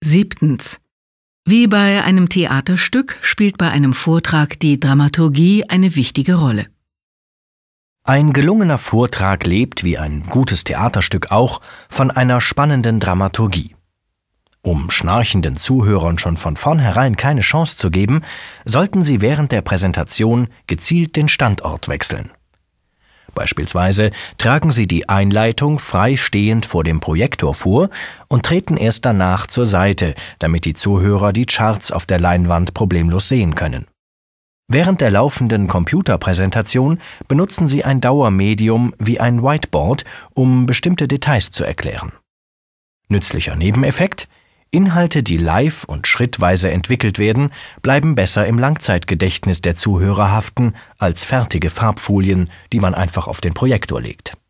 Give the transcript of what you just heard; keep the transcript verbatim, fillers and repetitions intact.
Siebtens. Wie bei einem Theaterstück spielt bei einem Vortrag die Dramaturgie eine wichtige Rolle. Ein gelungener Vortrag lebt, wie ein gutes Theaterstück auch, von einer spannenden Dramaturgie. Um schnarchenden Zuhörern schon von vornherein keine Chance zu geben, sollten sie während der Präsentation gezielt den Standort wechseln. Beispielsweise tragen Sie die Einleitung frei stehend vor dem Projektor vor und treten erst danach zur Seite, damit die Zuhörer die Charts auf der Leinwand problemlos sehen können. Während der laufenden Computerpräsentation benutzen Sie ein Dauermedium wie ein Whiteboard, um bestimmte Details zu erklären. Nützlicher Nebeneffekt: Inhalte, die live und schrittweise entwickelt werden, bleiben besser im Langzeitgedächtnis der Zuhörer haften als fertige Farbfolien, die man einfach auf den Projektor legt.